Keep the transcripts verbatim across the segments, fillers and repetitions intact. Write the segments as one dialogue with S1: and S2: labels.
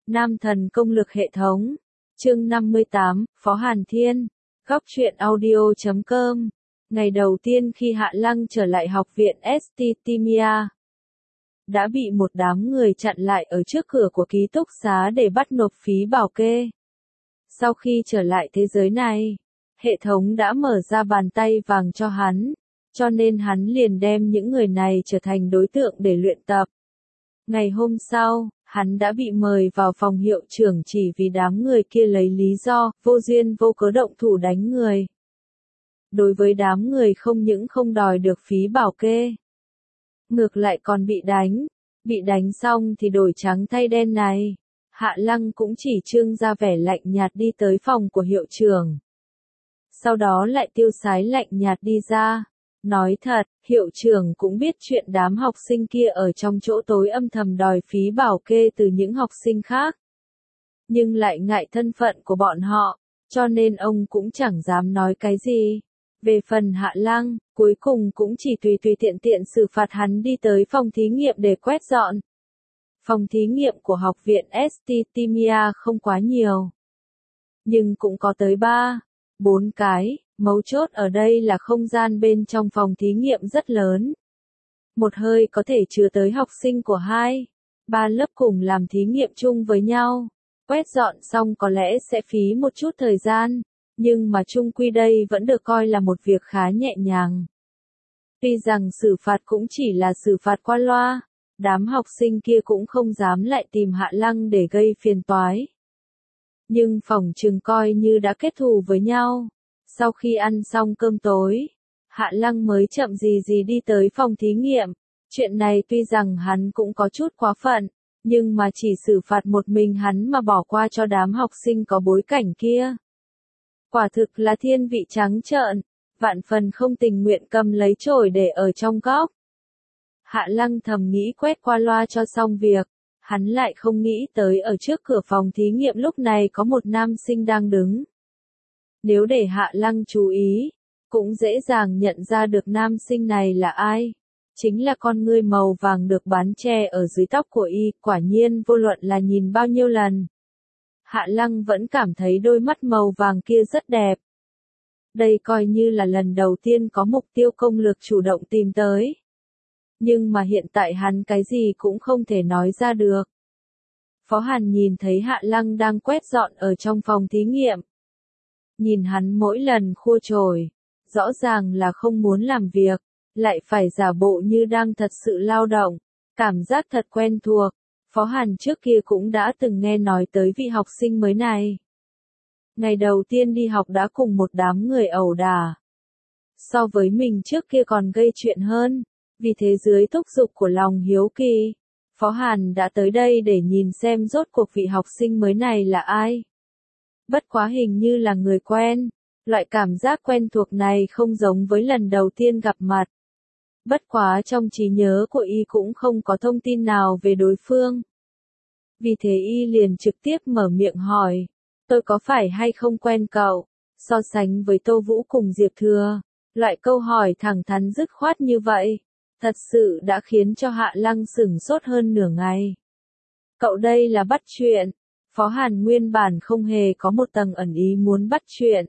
S1: Nam thần công lực hệ thống. Chương năm mươi tám, Phó Hàn Thiên. Góc truyện audio chấm com. Ngày đầu tiên khi Hạ Lăng trở lại học viện Estetimia, đã bị một đám người chặn lại ở trước cửa của ký túc xá để bắt nộp phí bảo kê. Sau khi trở lại thế giới này, hệ thống đã mở ra bàn tay vàng cho hắn, cho nên hắn liền đem những người này trở thành đối tượng để luyện tập. Ngày hôm sau, hắn đã bị mời vào phòng hiệu trưởng chỉ vì đám người kia lấy lý do vô duyên vô cớ động thủ đánh người. Đối với đám người không những không đòi được phí bảo kê, ngược lại còn bị đánh, bị đánh xong thì đổi trắng thay đen này. Hạ Lăng cũng chỉ trưng ra vẻ lạnh nhạt đi tới phòng của hiệu trưởng. Sau đó lại tiêu sái lạnh nhạt đi ra. Nói thật, hiệu trưởng cũng biết chuyện đám học sinh kia ở trong chỗ tối âm thầm đòi phí bảo kê từ những học sinh khác. Nhưng lại ngại thân phận của bọn họ, cho nên ông cũng chẳng dám nói cái gì. Về phần Hạ Lăng, cuối cùng cũng chỉ tùy tùy tiện tiện xử phạt hắn đi tới phòng thí nghiệm để quét dọn. Phòng thí nghiệm của học viện Estetimia không quá nhiều, nhưng cũng có tới ba, bốn cái. Mấu chốt ở đây là không gian bên trong phòng thí nghiệm rất lớn. Một hơi có thể chứa tới học sinh của hai, ba lớp cùng làm thí nghiệm chung với nhau. Quét dọn xong có lẽ sẽ phí một chút thời gian, nhưng mà chung quy đây vẫn được coi là một việc khá nhẹ nhàng. Tuy rằng xử phạt cũng chỉ là xử phạt qua loa, đám học sinh kia cũng không dám lại tìm Hạ Lăng để gây phiền toái. Nhưng phỏng chừng coi như đã kết thù với nhau. Sau khi ăn xong cơm tối, Hạ Lăng mới chậm gì gì đi tới phòng thí nghiệm. Chuyện này tuy rằng hắn cũng có chút quá phận, nhưng mà chỉ xử phạt một mình hắn mà bỏ qua cho đám học sinh có bối cảnh kia. Quả thực là thiên vị trắng trợn, vạn phần không tình nguyện cầm lấy chổi để ở trong góc. Hạ Lăng thầm nghĩ quét qua loa cho xong việc, hắn lại không nghĩ tới ở trước cửa phòng thí nghiệm lúc này có một nam sinh đang đứng. Nếu để Hạ Lăng chú ý, cũng dễ dàng nhận ra được nam sinh này là ai. Chính là con ngươi màu vàng được bán che ở dưới tóc của y, quả nhiên vô luận là nhìn bao nhiêu lần. Hạ Lăng vẫn cảm thấy đôi mắt màu vàng kia rất đẹp. Đây coi như là lần đầu tiên có mục tiêu công lược chủ động tìm tới. Nhưng mà hiện tại hắn cái gì cũng không thể nói ra được. Phó Hàn nhìn thấy Hạ Lăng đang quét dọn ở trong phòng thí nghiệm. Nhìn hắn mỗi lần khua chổi, rõ ràng là không muốn làm việc, lại phải giả bộ như đang thật sự lao động, cảm giác thật quen thuộc. Phó Hàn trước kia cũng đã từng nghe nói tới vị học sinh mới này. Ngày đầu tiên đi học đã cùng một đám người ẩu đả. So với mình trước kia còn gây chuyện hơn, vì thế dưới thúc giục của lòng hiếu kỳ, Phó Hàn đã tới đây để nhìn xem rốt cuộc vị học sinh mới này là ai. Bất quá hình như là người quen, loại cảm giác quen thuộc này không giống với lần đầu tiên gặp mặt. Bất quá trong trí nhớ của y cũng không có thông tin nào về đối phương. Vì thế y liền trực tiếp mở miệng hỏi, tôi có phải hay không quen cậu? So sánh với Tô Vũ cùng Diệp Thừa, loại câu hỏi thẳng thắn dứt khoát như vậy, thật sự đã khiến cho Hạ Lăng sửng sốt hơn nửa ngày. Cậu đây là bắt chuyện. Phó Hàn nguyên bản không hề có một tầng ẩn ý muốn bắt chuyện.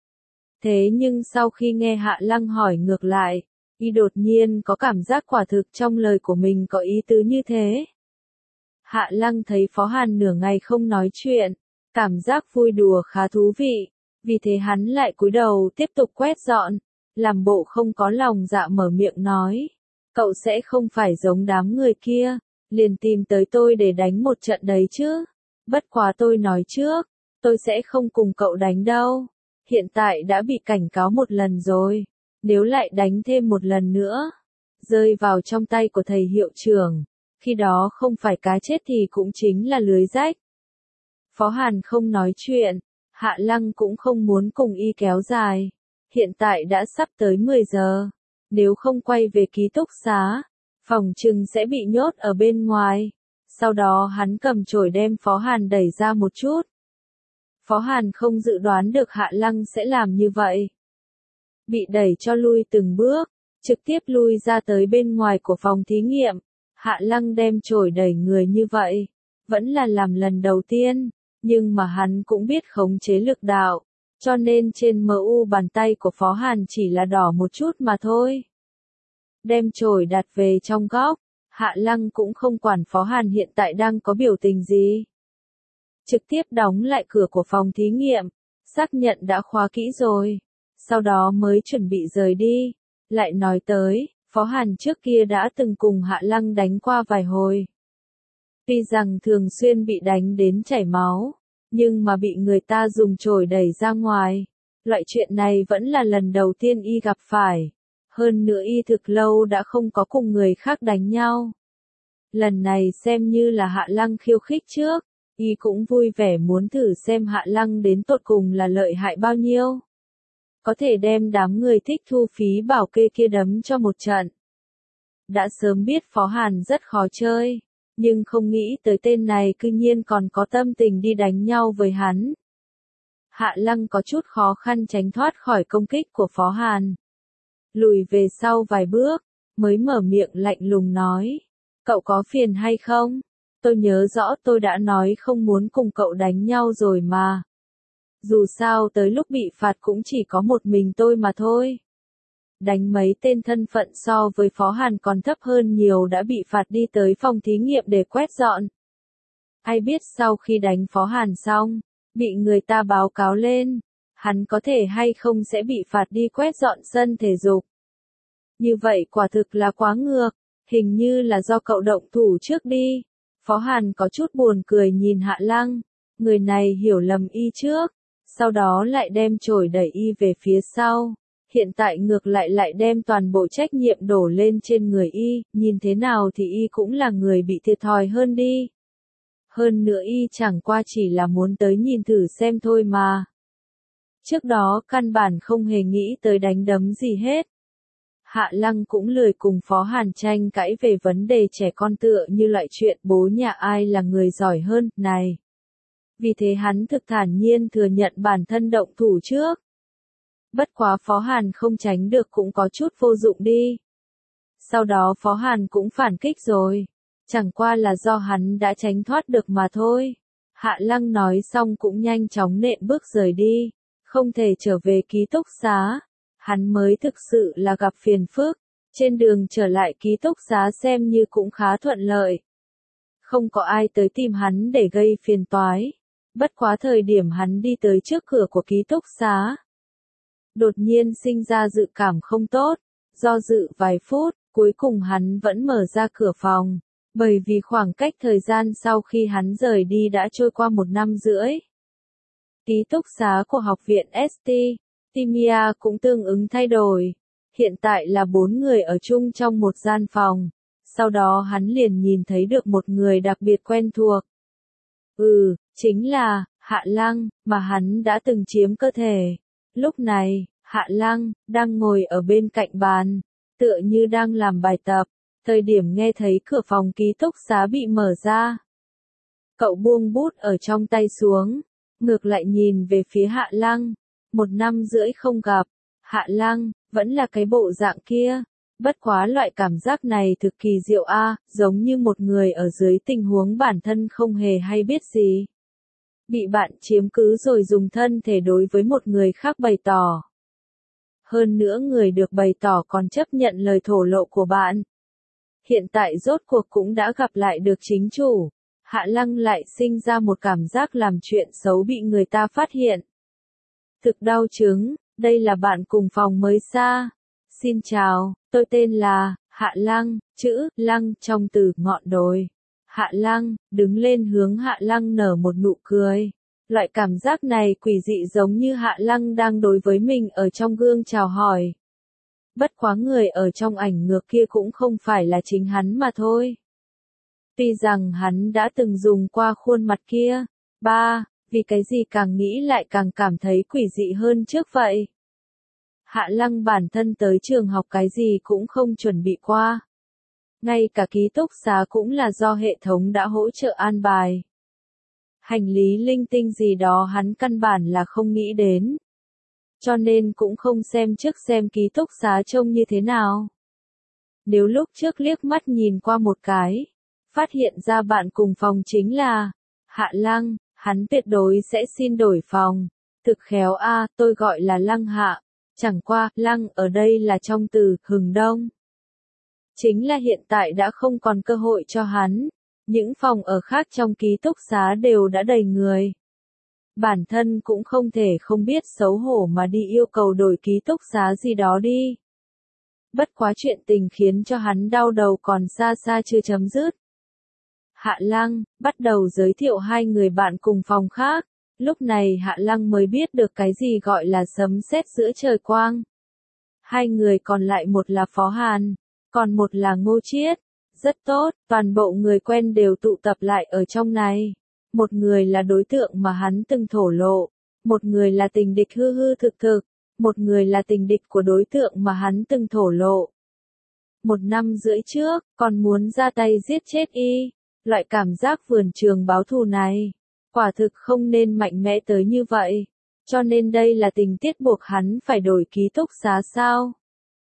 S1: Thế nhưng sau khi nghe Hạ Lăng hỏi ngược lại, y đột nhiên có cảm giác quả thực trong lời của mình có ý tứ như thế. Hạ Lăng thấy Phó Hàn nửa ngày không nói chuyện, cảm giác vui đùa khá thú vị, vì thế hắn lại cúi đầu tiếp tục quét dọn, làm bộ không có lòng dạ mở miệng nói, cậu sẽ không phải giống đám người kia, liền tìm tới tôi để đánh một trận đấy chứ. Bất quá tôi nói trước, tôi sẽ không cùng cậu đánh đâu. Hiện tại đã bị cảnh cáo một lần rồi, nếu lại đánh thêm một lần nữa, rơi vào trong tay của thầy hiệu trưởng, khi đó không phải cá chết thì cũng chính là lưới rách. Phó Hàn không nói chuyện, Hạ Lăng cũng không muốn cùng y kéo dài. Hiện tại đã sắp tới mười giờ, nếu không quay về ký túc xá, phòng trừng sẽ bị nhốt ở bên ngoài. Sau đó hắn cầm chổi đem Phó Hàn đẩy ra một chút. Phó Hàn không dự đoán được Hạ Lăng sẽ làm như vậy. Bị đẩy cho lui từng bước, trực tiếp lui ra tới bên ngoài của phòng thí nghiệm. Hạ Lăng đem chổi đẩy người như vậy, vẫn là làm lần đầu tiên, nhưng mà hắn cũng biết khống chế lực đạo, cho nên trên mu bàn tay của Phó Hàn chỉ là đỏ một chút mà thôi. Đem chổi đặt về trong góc, Hạ Lăng cũng không quản Phó Hàn hiện tại đang có biểu tình gì. Trực tiếp đóng lại cửa của phòng thí nghiệm, xác nhận đã khóa kỹ rồi, sau đó mới chuẩn bị rời đi, lại nói tới, Phó Hàn trước kia đã từng cùng Hạ Lăng đánh qua vài hồi. Tuy rằng thường xuyên bị đánh đến chảy máu, nhưng mà bị người ta dùng chổi đẩy ra ngoài, loại chuyện này vẫn là lần đầu tiên y gặp phải, hơn nữa y thực lâu đã không có cùng người khác đánh nhau. Lần này xem như là Hạ Lăng khiêu khích trước, y cũng vui vẻ muốn thử xem Hạ Lăng đến tột cùng là lợi hại bao nhiêu. Có thể đem đám người thích thu phí bảo kê kia đấm cho một trận. Đã sớm biết Phó Hàn rất khó chơi, nhưng không nghĩ tới tên này cư nhiên còn có tâm tình đi đánh nhau với hắn. Hạ Lăng có chút khó khăn tránh thoát khỏi công kích của Phó Hàn. Lùi về sau vài bước, mới mở miệng lạnh lùng nói. Cậu có phiền hay không? Tôi nhớ rõ tôi đã nói không muốn cùng cậu đánh nhau rồi mà. Dù sao tới lúc bị phạt cũng chỉ có một mình tôi mà thôi. Đánh mấy tên thân phận so với Phó Hàn còn thấp hơn nhiều đã bị phạt đi tới phòng thí nghiệm để quét dọn. Ai biết sau khi đánh Phó Hàn xong, bị người ta báo cáo lên, hắn có thể hay không sẽ bị phạt đi quét dọn sân thể dục. Như vậy quả thực là quá ngược, hình như là do cậu động thủ trước đi. Phó Hàn có chút buồn cười nhìn Hạ Lăng, người này hiểu lầm y trước, sau đó lại đem chổi đẩy y về phía sau. Hiện tại ngược lại lại đem toàn bộ trách nhiệm đổ lên trên người y, nhìn thế nào thì y cũng là người bị thiệt thòi hơn đi. Hơn nữa y chẳng qua chỉ là muốn tới nhìn thử xem thôi mà. Trước đó căn bản không hề nghĩ tới đánh đấm gì hết. Hạ Lăng cũng lười cùng Phó Hàn tranh cãi về vấn đề trẻ con tựa như loại chuyện bố nhà ai là người giỏi hơn, này. Vì thế hắn thực thản nhiên thừa nhận bản thân động thủ trước. Bất quá Phó Hàn không tránh được cũng có chút vô dụng đi. Sau đó Phó Hàn cũng phản kích rồi. Chẳng qua là do hắn đã tránh thoát được mà thôi. Hạ Lăng nói xong cũng nhanh chóng nện bước rời đi. Không thể trở về ký túc xá. Hắn mới thực sự là gặp phiền phức. Trên đường trở lại ký túc xá xem như cũng khá thuận lợi. Không có ai tới tìm hắn để gây phiền toái. Bất quá thời điểm hắn đi tới trước cửa của ký túc xá. Đột nhiên sinh ra dự cảm không tốt, do dự vài phút, cuối cùng hắn vẫn mở ra cửa phòng, bởi vì khoảng cách thời gian sau khi hắn rời đi đã trôi qua một năm rưỡi. Ký túc xá của học viện ét tê, Timia cũng tương ứng thay đổi, hiện tại là bốn người ở chung trong một gian phòng, sau đó hắn liền nhìn thấy được một người đặc biệt quen thuộc. Ừ, chính là, Hạ Lăng, mà hắn đã từng chiếm cơ thể. Lúc này, Hạ Lăng, đang ngồi ở bên cạnh bàn, tựa như đang làm bài tập, thời điểm nghe thấy cửa phòng ký túc xá bị mở ra. Cậu buông bút ở trong tay xuống, ngược lại nhìn về phía Hạ Lăng, một năm rưỡi không gặp, Hạ Lăng, vẫn là cái bộ dạng kia, bất quá loại cảm giác này thực kỳ diệu a, giống như một người ở dưới tình huống bản thân không hề hay biết gì. Bị bạn chiếm cứ rồi dùng thân thể đối với một người khác bày tỏ. Hơn nữa người được bày tỏ còn chấp nhận lời thổ lộ của bạn. Hiện tại rốt cuộc cũng đã gặp lại được chính chủ. Hạ Lăng lại sinh ra một cảm giác làm chuyện xấu bị người ta phát hiện. Thực đau chứng, đây là bạn cùng phòng mới xa. Xin chào, tôi tên là Hạ Lăng, chữ Lăng trong từ ngọn đồi. Hạ Lăng, đứng lên hướng Hạ Lăng nở một nụ cười. Loại cảm giác này quỷ dị giống như Hạ Lăng đang đối với mình ở trong gương chào hỏi. Bất quá người ở trong ảnh ngược kia cũng không phải là chính hắn mà thôi. Tuy rằng hắn đã từng dùng qua khuôn mặt kia. Ba, vì cái gì càng nghĩ lại càng cảm thấy quỷ dị hơn trước vậy. Hạ Lăng bản thân tới trường học cái gì cũng không chuẩn bị qua. Ngay cả ký túc xá cũng là do hệ thống đã hỗ trợ an bài. Hành lý linh tinh gì đó hắn căn bản là không nghĩ đến. Cho nên cũng không xem trước xem ký túc xá trông như thế nào. Nếu lúc trước liếc mắt nhìn qua một cái, phát hiện ra bạn cùng phòng chính là Hạ Lăng, hắn tuyệt đối sẽ xin đổi phòng. Thực khéo a, tôi gọi là Lăng Hạ, chẳng qua, Lăng ở đây là trong từ hừng đông. Chính là hiện tại đã không còn cơ hội cho hắn, những phòng ở khác trong ký túc xá đều đã đầy người. Bản thân cũng không thể không biết xấu hổ mà đi yêu cầu đổi ký túc xá gì đó đi. Bất quá chuyện tình khiến cho hắn đau đầu còn xa xa chưa chấm dứt. Hạ Lăng, bắt đầu giới thiệu hai người bạn cùng phòng khác, lúc này Hạ Lăng mới biết được cái gì gọi là sấm sét giữa trời quang. Hai người còn lại một là Phó Hàn, còn một là Ngô Chiết. Rất tốt, toàn bộ người quen đều tụ tập lại ở trong này. Một người là đối tượng mà hắn từng thổ lộ, một người là tình địch hư hư thực thực, một người là tình địch của đối tượng mà hắn từng thổ lộ. Một năm rưỡi trước, còn muốn ra tay giết chết y, loại cảm giác vườn trường báo thù này, quả thực không nên mạnh mẽ tới như vậy, cho nên đây là tình tiết buộc hắn phải đổi ký túc xá sao?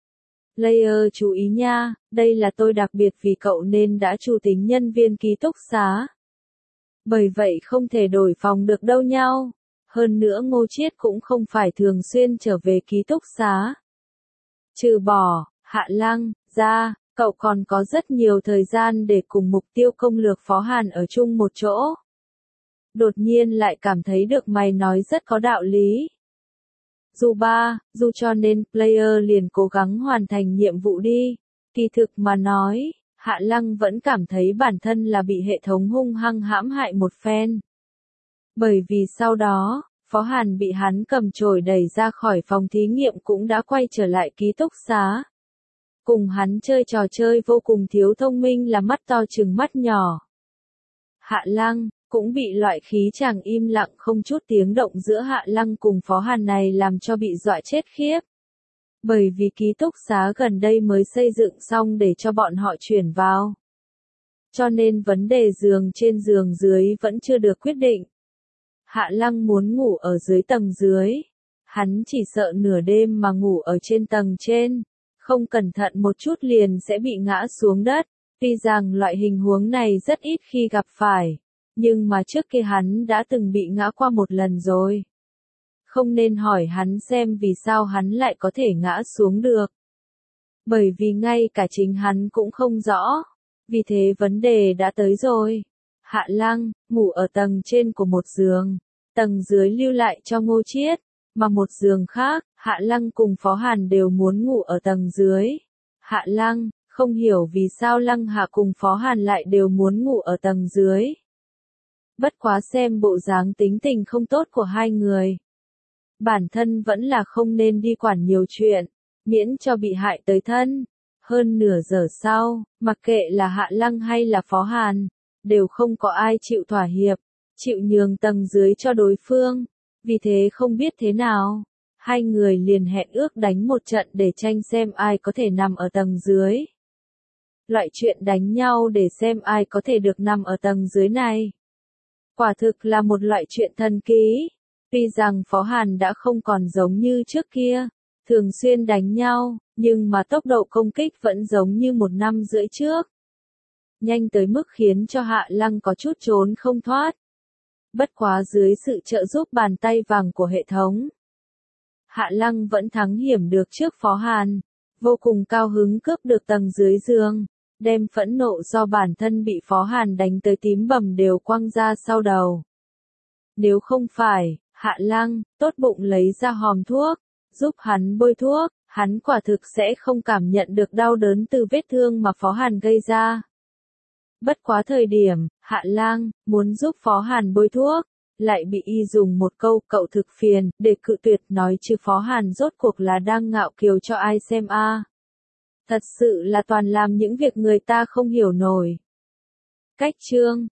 S1: Layer chú ý nha, đây là tôi đặc biệt vì cậu nên đã chủ tính nhân viên ký túc xá. Bởi vậy không thể đổi phòng được đâu nhau. Hơn nữa Ngô Chiết cũng không phải thường xuyên trở về ký túc xá. Trừ bỏ, Hạ Lăng, ra, cậu còn có rất nhiều thời gian để cùng mục tiêu công lược Phó Hàn ở chung một chỗ. Đột nhiên lại cảm thấy được mày nói rất có đạo lý. Dù ba, dù cho nên player liền cố gắng hoàn thành nhiệm vụ đi. Kỳ thực mà nói, Hạ Lăng vẫn cảm thấy bản thân là bị hệ thống hung hăng hãm hại một phen. Bởi vì sau đó, Phó Hàn bị hắn cầm chổi đẩy ra khỏi phòng thí nghiệm cũng đã quay trở lại ký túc xá. Cùng hắn chơi trò chơi vô cùng thiếu thông minh là mắt to chừng mắt nhỏ. Hạ Lăng cũng bị loại khí chàng im lặng không chút tiếng động giữa Hạ Lăng cùng Phó Hàn này làm cho bị dọa chết khiếp. Bởi vì ký túc xá gần đây mới xây dựng xong để cho bọn họ chuyển vào. Cho nên vấn đề giường trên giường dưới vẫn chưa được quyết định. Hạ Lăng muốn ngủ ở dưới tầng dưới. Hắn chỉ sợ nửa đêm mà ngủ ở trên tầng trên. Không cẩn thận một chút liền sẽ bị ngã xuống đất. Tuy rằng loại hình huống này rất ít khi gặp phải. Nhưng mà trước kia hắn đã từng bị ngã qua một lần rồi. Không nên hỏi hắn xem vì sao hắn lại có thể ngã xuống được. Bởi vì ngay cả chính hắn cũng không rõ. Vì thế vấn đề đã tới rồi. Hạ Lăng, ngủ ở tầng trên của một giường. Tầng dưới lưu lại cho Ngô Chiết. Mà một giường khác, Hạ Lăng cùng Phó Hàn đều muốn ngủ ở tầng dưới. Hạ Lăng, không hiểu vì sao Lăng Hạ cùng Phó Hàn lại đều muốn ngủ ở tầng dưới. Bất quá xem bộ dáng tính tình không tốt của hai người. Bản thân vẫn là không nên đi quản nhiều chuyện, miễn cho bị hại tới thân. Hơn nửa giờ sau, mặc kệ là Hạ Lăng hay là Phó Hàn, đều không có ai chịu thỏa hiệp, chịu nhường tầng dưới cho đối phương. Vì thế không biết thế nào, hai người liền hẹn ước đánh một trận để tranh xem ai có thể nằm ở tầng dưới. Loại chuyện đánh nhau để xem ai có thể được nằm ở tầng dưới này. Quả thực là một loại chuyện thần kỳ. Tuy rằng Phó Hàn đã không còn giống như trước kia, thường xuyên đánh nhau, nhưng mà tốc độ công kích vẫn giống như một năm rưỡi trước. Nhanh tới mức khiến cho Hạ Lăng có chút trốn không thoát. Bất quá dưới sự trợ giúp bàn tay vàng của hệ thống, Hạ Lăng vẫn thắng hiểm được trước Phó Hàn, vô cùng cao hứng cướp được tầng dưới giường, đem phẫn nộ do bản thân bị Phó Hàn đánh tới tím bầm đều quăng ra sau đầu. Nếu không phải, Hạ Lăng, tốt bụng lấy ra hòm thuốc, giúp hắn bôi thuốc, hắn quả thực sẽ không cảm nhận được đau đớn từ vết thương mà Phó Hàn gây ra. Bất quá thời điểm, Hạ Lăng, muốn giúp Phó Hàn bôi thuốc, lại bị y dùng một câu cậu thực phiền, để cự tuyệt nói chứ Phó Hàn rốt cuộc là đang ngạo kiều cho ai xem a? À. Thật sự là toàn làm những việc người ta không hiểu nổi. Cách chương